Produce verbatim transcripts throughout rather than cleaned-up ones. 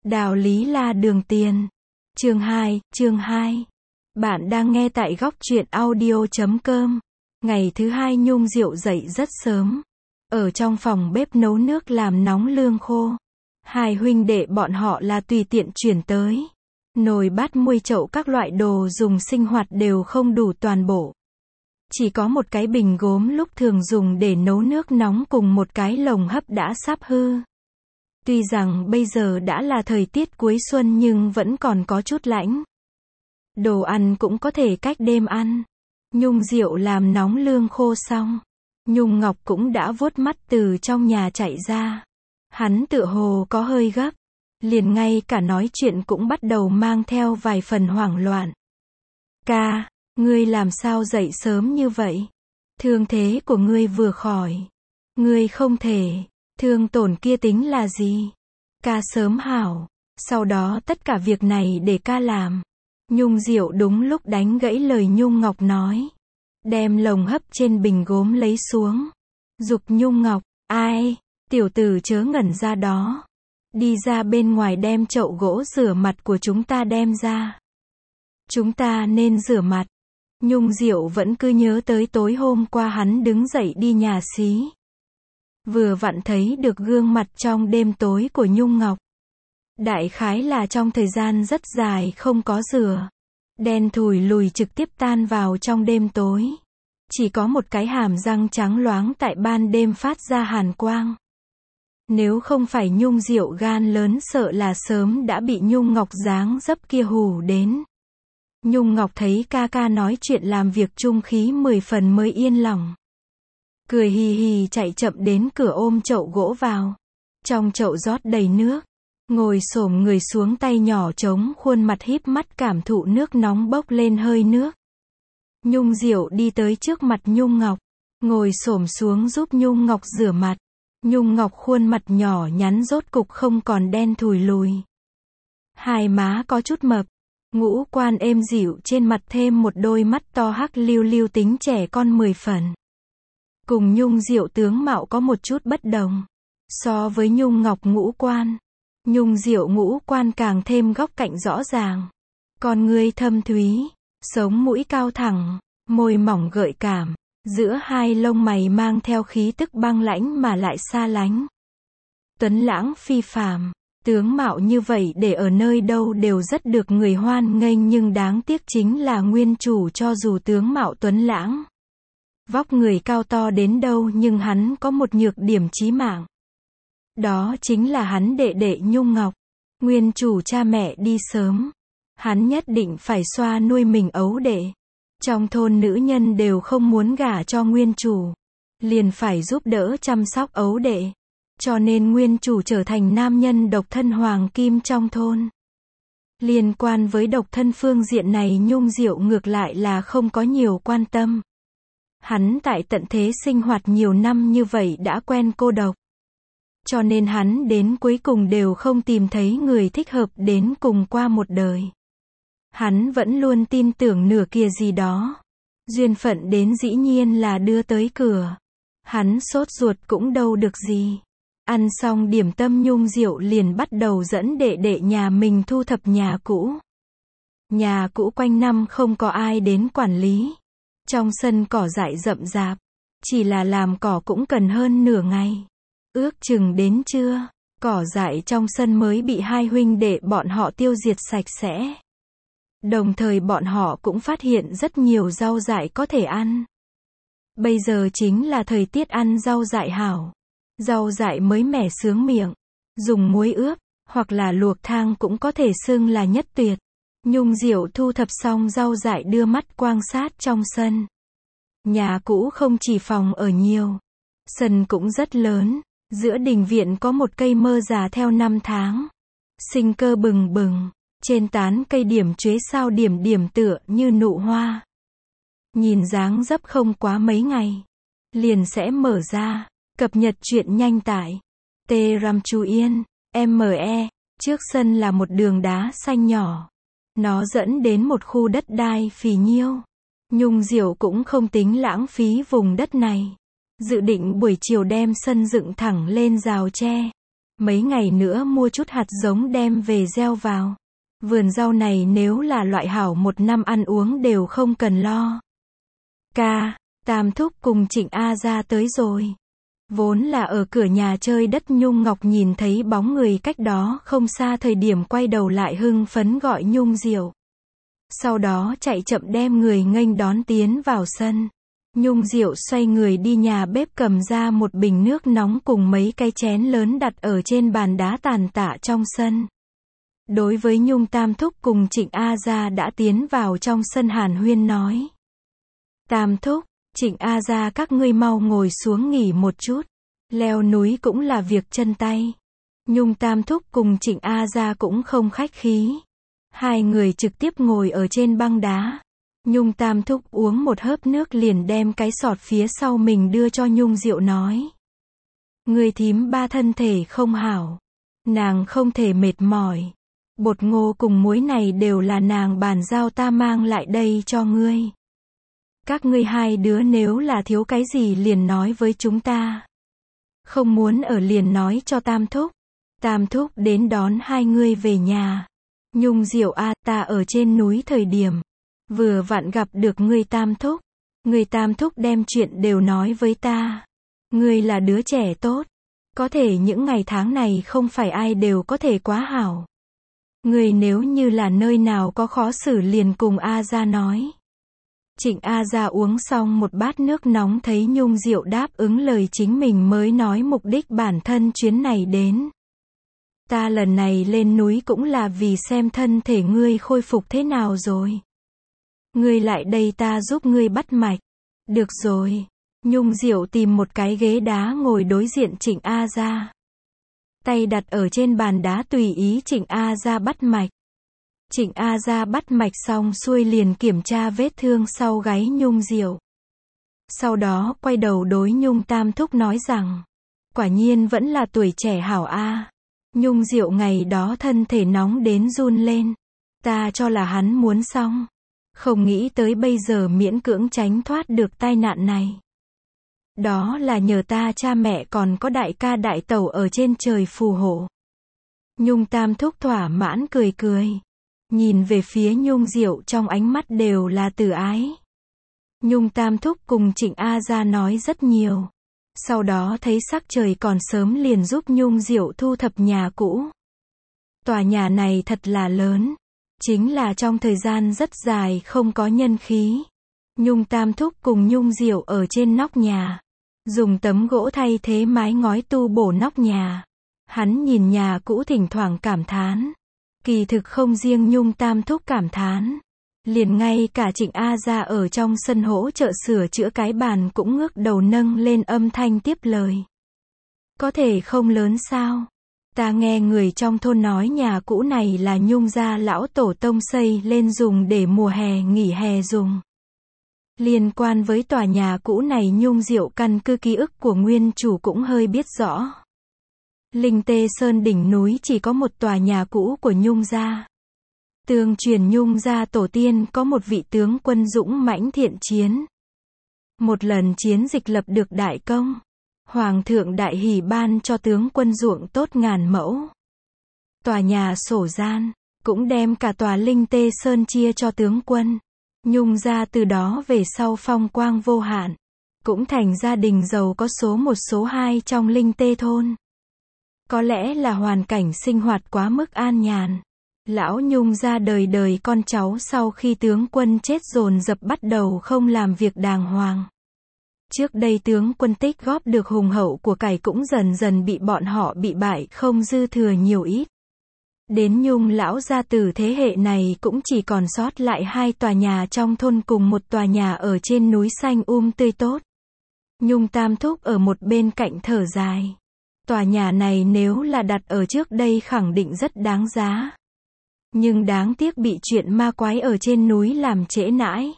Đào Lý La Đường Tiền. Chương hai, chương hai. Bạn đang nghe tại góc truyện audio chấm com. Ngày thứ hai Nhung Diệu dậy rất sớm. Ở trong phòng bếp nấu nước làm nóng lương khô. Hai huynh đệ bọn họ là tùy tiện chuyển tới. Nồi bát muôi chậu các loại đồ dùng sinh hoạt đều không đủ toàn bộ. Chỉ có một cái bình gốm lúc thường dùng để nấu nước nóng cùng một cái lồng hấp đã sắp hư. Tuy rằng bây giờ đã là thời tiết cuối xuân nhưng vẫn còn có chút lạnh. Đồ ăn cũng có thể cách đêm ăn. Nhung Diệu làm nóng lương khô xong. Nhung Ngọc cũng đã vuốt mắt từ trong nhà chạy ra. Hắn tựa hồ có hơi gấp. Liền ngay cả nói chuyện cũng bắt đầu mang theo vài phần hoảng loạn. Ca, ngươi làm sao dậy sớm như vậy? Thương thế của ngươi vừa khỏi. Ngươi không thể. Thương tổn kia tính là gì? Ca sớm hảo. Sau đó tất cả việc này để ca làm. Nhung Diệu đúng lúc đánh gãy lời Nhung Ngọc nói. Đem lồng hấp trên bình gốm lấy xuống. Giục Nhung Ngọc, ai? Tiểu tử chớ ngẩn ra đó. Đi ra bên ngoài đem chậu gỗ rửa mặt của chúng ta đem ra. Chúng ta nên rửa mặt. Nhung Diệu vẫn cứ nhớ tới tối hôm qua hắn đứng dậy đi nhà xí. Vừa vặn thấy được gương mặt trong đêm tối của Nhung Ngọc. Đại khái là trong thời gian rất dài không có rửa. Đen thùi lùi trực tiếp tan vào trong đêm tối. Chỉ có một cái hàm răng trắng loáng tại ban đêm phát ra hàn quang. Nếu không phải Nhung Diệu gan lớn sợ là sớm đã bị Nhung Ngọc dáng dấp kia hù đến. Nhung Ngọc thấy ca ca nói chuyện làm việc chung khí mười phần mới yên lòng. Cười hì hì chạy chậm đến cửa ôm chậu gỗ vào. Trong chậu rót đầy nước. Ngồi xổm người xuống tay nhỏ chống khuôn mặt híp mắt cảm thụ nước nóng bốc lên hơi nước. Nhung Diệu đi tới trước mặt Nhung Ngọc. Ngồi xổm xuống giúp Nhung Ngọc rửa mặt. Nhung Ngọc khuôn mặt nhỏ nhắn rốt cục không còn đen thùi lùi. Hai má có chút mập. Ngũ quan êm dịu trên mặt thêm một đôi mắt to hắc liu liu tính trẻ con mười phần. Cùng Nhung Diệu tướng mạo có một chút bất đồng. So với Nhung Ngọc ngũ quan, Nhung Diệu ngũ quan càng thêm góc cạnh rõ ràng. Con ngươi thâm thúy, sống mũi cao thẳng, môi mỏng gợi cảm, giữa hai lông mày mang theo khí tức băng lãnh mà lại xa lánh. Tuấn lãng phi phàm, tướng mạo như vậy để ở nơi đâu đều rất được người hoan nghênh nhưng đáng tiếc chính là nguyên chủ cho dù tướng mạo tuấn lãng. Vóc người cao to đến đâu nhưng hắn có một nhược điểm chí mạng. Đó chính là hắn đệ đệ Nhung Ngọc. Nguyên chủ cha mẹ đi sớm. Hắn nhất định phải xoa nuôi mình ấu đệ. Trong thôn nữ nhân đều không muốn gả cho nguyên chủ. Liền phải giúp đỡ chăm sóc ấu đệ. Cho nên nguyên chủ trở thành nam nhân độc thân hoàng kim trong thôn. Liên quan với độc thân phương diện này Nhung Diệu ngược lại là không có nhiều quan tâm. Hắn tại tận thế sinh hoạt nhiều năm như vậy đã quen cô độc. Cho nên hắn đến cuối cùng đều không tìm thấy người thích hợp đến cùng qua một đời. Hắn vẫn luôn tin tưởng nửa kia gì đó. Duyên phận đến dĩ nhiên là đưa tới cửa. Hắn sốt ruột cũng đâu được gì. Ăn xong điểm tâm Nhung Diệu liền bắt đầu dẫn đệ đệ nhà mình thu thập nhà cũ. Nhà cũ quanh năm không có ai đến quản lý. Trong sân cỏ dại rậm rạp. Chỉ là làm cỏ cũng cần hơn nửa ngày. Ước chừng đến trưa, cỏ dại trong sân mới bị hai huynh đệ bọn họ tiêu diệt sạch sẽ. Đồng thời bọn họ cũng phát hiện rất nhiều rau dại có thể ăn. Bây giờ chính là thời tiết ăn rau dại hảo. Rau dại mới mẻ sướng miệng. Dùng muối ướp, hoặc là luộc thang cũng có thể xưng là nhất tuyệt. Nhung Diệu thu thập xong rau dại đưa mắt quan sát trong sân. Nhà cũ không chỉ phòng ở nhiều. Sân cũng rất lớn. Giữa đình viện có một cây mơ già theo năm tháng. Sinh cơ bừng bừng. Trên tán cây điểm chuế sao điểm điểm tựa như nụ hoa. Nhìn dáng dấp không quá mấy ngày. Liền sẽ mở ra. Cập nhật truyện nhanh tại Tê Ram Chu Yên, em e. Trước sân là một đường đá xanh nhỏ. Nó dẫn đến một khu đất đai phì nhiêu. Nhung Diệu cũng không tính lãng phí vùng đất này. Dự định buổi chiều đem sân dựng thẳng lên rào tre. Mấy ngày nữa mua chút hạt giống đem về gieo vào. Vườn rau này nếu là loại hảo một năm ăn uống đều không cần lo. Ca, Tam thúc cùng Trịnh A Gia tới rồi. Vốn là ở cửa nhà chơi đất Nhung Ngọc nhìn thấy bóng người cách đó không xa thời điểm quay đầu lại hưng phấn gọi Nhung Diệu. Sau đó chạy chậm đem người nghênh đón tiến vào sân. Nhung Diệu xoay người đi nhà bếp cầm ra một bình nước nóng cùng mấy cái chén lớn đặt ở trên bàn đá tàn tạ trong sân. Đối với Nhung Tam thúc cùng Trịnh A Gia đã tiến vào trong sân hàn huyên nói. Tam thúc, Trịnh A Gia các ngươi mau ngồi xuống nghỉ một chút. Leo núi cũng là việc chân tay. Nhung Tam thúc cùng Trịnh A Gia cũng không khách khí. Hai người trực tiếp ngồi ở trên băng đá. Nhung Tam thúc uống một hớp nước liền đem cái sọt phía sau mình đưa cho Nhung Diệu nói. Người thím ba thân thể không hảo. Nàng không thể mệt mỏi. Bột ngô cùng muối này đều là nàng bàn giao ta mang lại đây cho ngươi. Các ngươi hai đứa nếu là thiếu cái gì liền nói với chúng ta. Không muốn ở liền nói cho Tam thúc. Tam thúc đến đón hai ngươi về nhà. Nhung Diệu a, ta ở trên núi thời điểm. Vừa vặn gặp được ngươi Tam thúc. Ngươi Tam thúc đem chuyện đều nói với ta. Ngươi là đứa trẻ tốt. Có thể những ngày tháng này không phải ai đều có thể quá hảo. Ngươi nếu như là nơi nào có khó xử liền cùng A Gia nói. Trịnh A Gia uống xong một bát nước nóng thấy Nhung Diệu đáp ứng lời chính mình mới nói mục đích bản thân chuyến này đến. Ta lần này lên núi cũng là vì xem thân thể ngươi khôi phục thế nào rồi. Ngươi lại đây ta giúp ngươi bắt mạch. Được rồi. Nhung Diệu tìm một cái ghế đá ngồi đối diện Trịnh A Gia. Tay đặt ở trên bàn đá tùy ý Trịnh A Gia bắt mạch. Trịnh A Gia bắt mạch xong xuôi liền kiểm tra vết thương sau gáy Nhung Diệu. Sau đó quay đầu đối Nhung Tam thúc nói rằng. Quả nhiên vẫn là tuổi trẻ hảo a. Nhung Diệu ngày đó thân thể nóng đến run lên. Ta cho là hắn muốn xong. Không nghĩ tới bây giờ miễn cưỡng tránh thoát được tai nạn này. Đó là nhờ ta cha mẹ còn có đại ca đại tẩu ở trên trời phù hộ. Nhung Tam thúc thỏa mãn cười cười. Nhìn về phía Nhung Diệu trong ánh mắt đều là từ ái. Nhung Tam thúc cùng Trịnh A Gia nói rất nhiều. Sau đó thấy sắc trời còn sớm liền giúp Nhung Diệu thu thập nhà cũ. Tòa nhà này thật là lớn. Chính là trong thời gian rất dài không có nhân khí. Nhung Tam thúc cùng Nhung Diệu ở trên nóc nhà. Dùng tấm gỗ thay thế mái ngói tu bổ nóc nhà. Hắn nhìn nhà cũ thỉnh thoảng cảm thán. Kỳ thực không riêng Nhung Tam thúc cảm thán. Liền ngay cả Trịnh A Gia ở trong sân hỗ trợ sửa chữa cái bàn cũng ngước đầu nâng lên âm thanh tiếp lời. Có thể không lớn sao? Ta nghe người trong thôn nói nhà cũ này là Nhung gia lão tổ tông xây lên dùng để mùa hè nghỉ hè dùng. Liên quan với tòa nhà cũ này Nhung Diệu căn cứ ký ức của nguyên chủ cũng hơi biết rõ. Linh Tê Sơn đỉnh núi chỉ có một tòa nhà cũ của Nhung gia. Tương truyền Nhung gia tổ tiên có một vị tướng quân dũng mãnh thiện chiến. Một lần chiến dịch lập được đại công. Hoàng thượng đại hỷ ban cho tướng quân ruộng tốt ngàn mẫu. Tòa nhà sổ gian, cũng đem cả tòa Linh Tê Sơn chia cho tướng quân. Nhung gia từ đó về sau phong quang vô hạn. Cũng thành gia đình giàu có số một số hai trong Linh Tê thôn. Có lẽ là hoàn cảnh sinh hoạt quá mức an nhàn. Lão Nhung gia đời đời con cháu sau khi tướng quân chết dồn dập bắt đầu không làm việc đàng hoàng. Trước đây tướng quân tích góp được hùng hậu của cải cũng dần dần bị bọn họ bị bại không dư thừa nhiều ít. Đến Nhung lão gia tử thế hệ này cũng chỉ còn sót lại hai tòa nhà trong thôn cùng một tòa nhà ở trên núi xanh um tươi tốt. Nhung Tam thúc ở một bên cạnh thở dài. Tòa nhà này nếu là đặt ở trước đây khẳng định rất đáng giá. Nhưng đáng tiếc bị chuyện ma quái ở trên núi làm trễ nãi.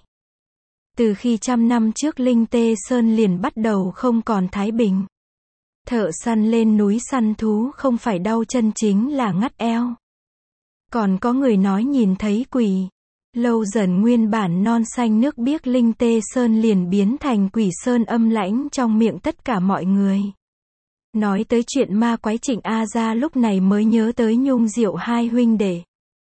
Từ khi trăm năm trước Linh Tê Sơn liền bắt đầu không còn thái bình. Thợ săn lên núi săn thú không phải đau chân chính là ngắt eo. Còn có người nói nhìn thấy quỷ. Lâu dần nguyên bản non xanh nước biếc Linh Tê Sơn liền biến thành quỷ sơn âm lãnh trong miệng tất cả mọi người. Nói tới chuyện ma quái, Trịnh A Gia lúc này mới nhớ tới Nhung Diệu hai huynh đệ.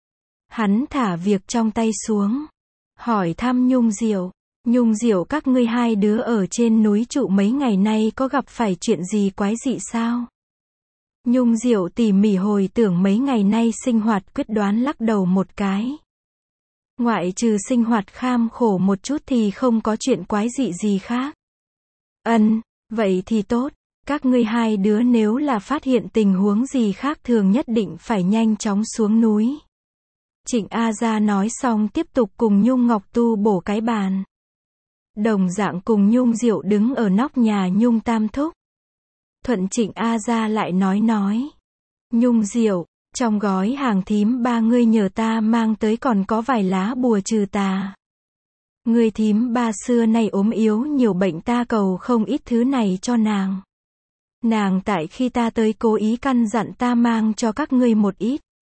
Hắn thả việc trong tay xuống, hỏi thăm Nhung Diệu, Nhung Diệu các ngươi hai đứa ở trên núi trụ mấy ngày nay có gặp phải chuyện gì quái dị sao? Nhung Diệu tỉ mỉ hồi tưởng mấy ngày nay sinh hoạt, quyết đoán lắc đầu một cái. Ngoại trừ sinh hoạt kham khổ một chút thì không có chuyện quái dị gì khác. Ân, vậy thì tốt, các ngươi hai đứa nếu là phát hiện tình huống gì khác thường nhất định phải nhanh chóng xuống núi. Trịnh A Gia nói xong tiếp tục cùng Nhung Ngọc tu bổ cái bàn. Đồng dạng cùng Nhung Diệu đứng ở nóc nhà Nhung Tam Thúc. Thuận Trịnh A Gia lại nói nói. Nhung Diệu, trong gói hàng thím ba ngươi nhờ ta mang tới còn có vài lá bùa trừ tà. Ngươi thím ba xưa nay ốm yếu nhiều bệnh, ta cầu không ít thứ này cho nàng. Nàng tại khi ta tới cố ý căn dặn ta mang cho các ngươi một ít,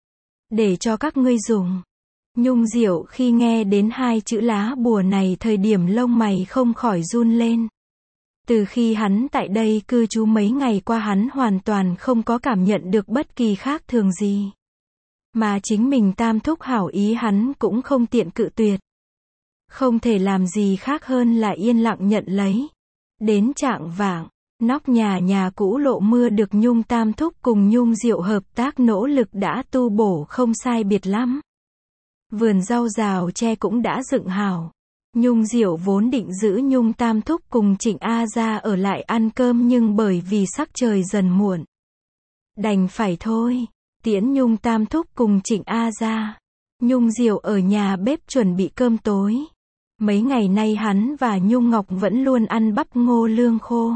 để cho các ngươi dùng. Nhung Diệu khi nghe đến hai chữ lá bùa này thời điểm lông mày không khỏi run lên. Từ khi hắn tại đây cư trú mấy ngày qua, hắn hoàn toàn không có cảm nhận được bất kỳ khác thường gì. Mà chính mình Tam Thúc hảo ý hắn cũng không tiện cự tuyệt. Không thể làm gì khác hơn là yên lặng nhận lấy. Đến chạng vạng, nóc nhà nhà cũ Lộ Mưa được Nhung Tam Thúc cùng Nhung Diệu hợp tác nỗ lực đã tu bổ không sai biệt lắm. Vườn rau rào tre cũng đã dựng hảo. Nhung Diệu vốn định giữ Nhung Tam Thúc cùng Trịnh A Gia ở lại ăn cơm, nhưng bởi vì sắc trời dần muộn, đành phải thôi, tiễn Nhung Tam Thúc cùng Trịnh A Gia. Nhung Diệu ở nhà bếp chuẩn bị cơm tối. Mấy ngày nay hắn và Nhung Ngọc vẫn luôn ăn bắp ngô lương khô,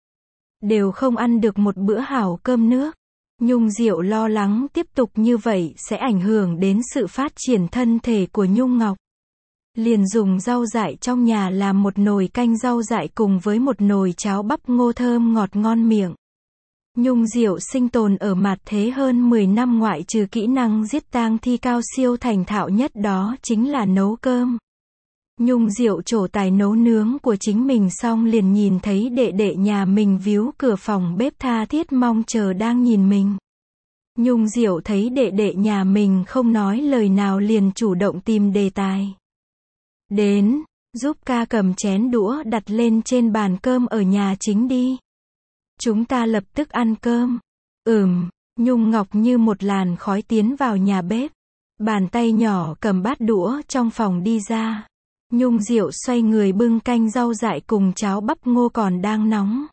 đều không ăn được một bữa hảo cơm nước. Nhung Diệu lo lắng tiếp tục như vậy sẽ ảnh hưởng đến sự phát triển thân thể của Nhung Ngọc. Liền dùng rau dại trong nhà làm một nồi canh rau dại cùng với một nồi cháo bắp ngô thơm ngọt ngon miệng. Nhung Diệu sinh tồn ở mặt thế hơn mười năm, ngoại trừ kỹ năng giết tang thi cao siêu thành thạo nhất đó chính là nấu cơm. Nhung Diệu trổ tài nấu nướng của chính mình xong liền nhìn thấy đệ đệ nhà mình víu cửa phòng bếp tha thiết mong chờ đang nhìn mình. Nhung Diệu thấy đệ đệ nhà mình không nói lời nào liền chủ động tìm đề tài. Đến, giúp ca cầm chén đũa đặt lên trên bàn cơm ở nhà chính đi. Chúng ta lập tức ăn cơm. Ừm, Nhung Ngọc như một làn khói tiến vào nhà bếp. Bàn tay nhỏ cầm bát đũa trong phòng đi ra. Nhung Diệu xoay người bưng canh rau dại cùng cháo bắp ngô còn đang nóng.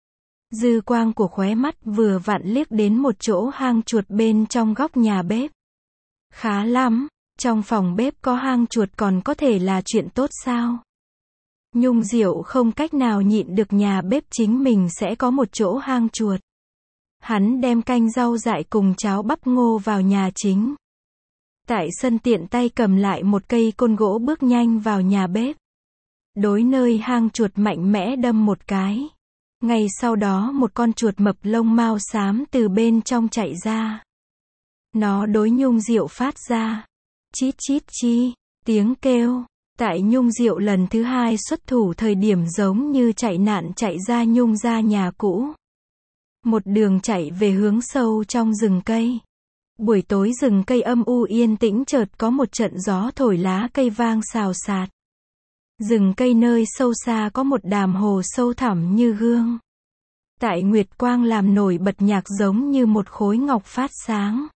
Dư quang của khóe mắt vừa vặn liếc đến một chỗ hang chuột bên trong góc nhà bếp. Khá lắm, trong phòng bếp có hang chuột còn có thể là chuyện tốt sao? Nhung Diệu không cách nào nhịn được nhà bếp chính mình sẽ có một chỗ hang chuột. Hắn đem canh rau dại cùng cháo bắp ngô vào nhà chính. Tại sân tiện tay cầm lại một cây côn gỗ bước nhanh vào nhà bếp. Đối nơi hang chuột mạnh mẽ đâm một cái. Ngay sau đó một con chuột mập lông mao xám từ bên trong chạy ra. Nó đối Nhung Diệu phát ra chít chít chi tiếng kêu. Tại Nhung Diệu lần thứ hai xuất thủ thời điểm giống như chạy nạn chạy ra Nhung ra nhà cũ. Một đường chạy về hướng sâu trong rừng cây. Buổi tối rừng cây âm u yên tĩnh, chợt có một trận gió thổi lá cây vang xào xạc. Rừng cây nơi sâu xa có một đàm hồ sâu thẳm như gương. Tại nguyệt quang làm nổi bật nhạc giống như một khối ngọc phát sáng.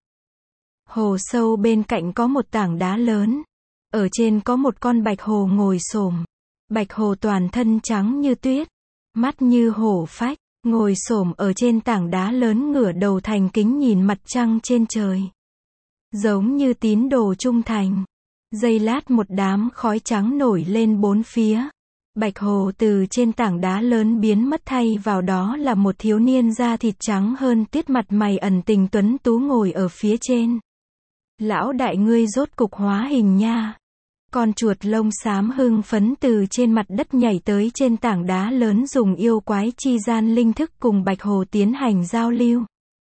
Hồ sâu bên cạnh có một tảng đá lớn. Ở trên có một con bạch hồ ngồi xổm. Bạch hồ toàn thân trắng như tuyết, mắt như hổ phách, ngồi xổm ở trên tảng đá lớn, ngửa đầu thành kính nhìn mặt trăng trên trời. Giống như tín đồ trung thành. Giây lát một đám khói trắng nổi lên bốn phía. Bạch hồ từ trên tảng đá lớn biến mất, thay vào đó là một thiếu niên da thịt trắng hơn tuyết, mặt mày ẩn tình tuấn tú ngồi ở phía trên. Lão đại, ngươi rốt cục hóa hình nha. Con chuột lông xám hưng phấn từ trên mặt đất nhảy tới trên tảng đá lớn, dùng yêu quái chi gian linh thức cùng bạch hồ tiến hành giao lưu.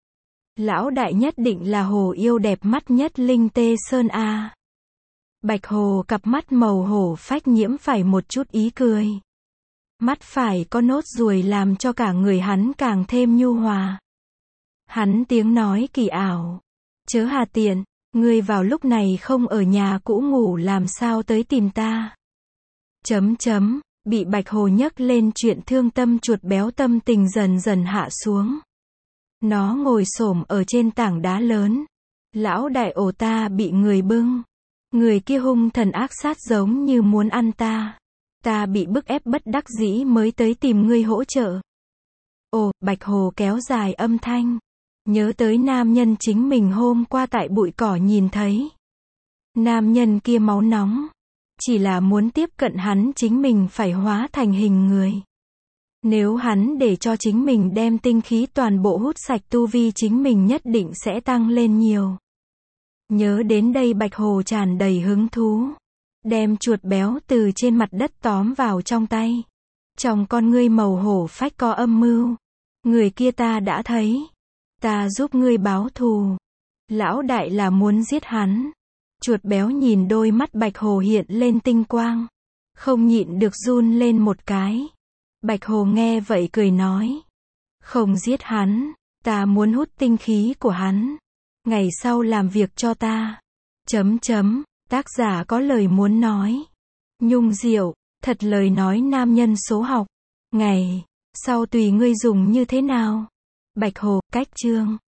Lão đại nhất định là hồ yêu đẹp mắt nhất Linh Tê Sơn a. Bạch hồ cặp mắt màu hổ phách nhiễm phải một chút ý cười. Mắt phải có nốt ruồi làm cho cả người hắn càng thêm nhu hòa. Hắn tiếng nói kỳ ảo. Chớ hà tiện, ngươi vào lúc này không ở nhà cũ ngủ làm sao tới tìm ta. Chấm chấm, bị Bạch Hồ nhấc lên chuyện thương tâm chuột béo tâm tình dần dần hạ xuống. Nó ngồi xổm ở trên tảng đá lớn. Lão đại ổ ta bị người bưng. Người kia hung thần ác sát giống như muốn ăn ta. Ta bị bức ép bất đắc dĩ mới tới tìm ngươi hỗ trợ. Ồ, Bạch Hồ kéo dài âm thanh. Nhớ tới nam nhân chính mình hôm qua tại bụi cỏ nhìn thấy. Nam nhân kia máu nóng. Chỉ là muốn tiếp cận hắn chính mình phải hóa thành hình người. Nếu hắn để cho chính mình đem tinh khí toàn bộ hút sạch tu vi chính mình nhất định sẽ tăng lên nhiều. Nhớ đến đây Bạch Hồ tràn đầy hứng thú. Đem chuột béo từ trên mặt đất tóm vào trong tay. Trong con ngươi màu hổ phách có âm mưu. Người kia ta đã thấy. Ta giúp ngươi báo thù. Lão đại là muốn giết hắn. Chuột béo nhìn đôi mắt Bạch Hồ hiện lên tinh quang. Không nhịn được run lên một cái. Bạch Hồ nghe vậy cười nói. Không giết hắn. Ta muốn hút tinh khí của hắn. Ngày sau làm việc cho ta. Chấm chấm. Tác giả có lời muốn nói. Nhung diệu, thật lời nói nam nhân số học. Ngày sau tùy ngươi dùng như thế nào. Bạch Hồ, cách chương.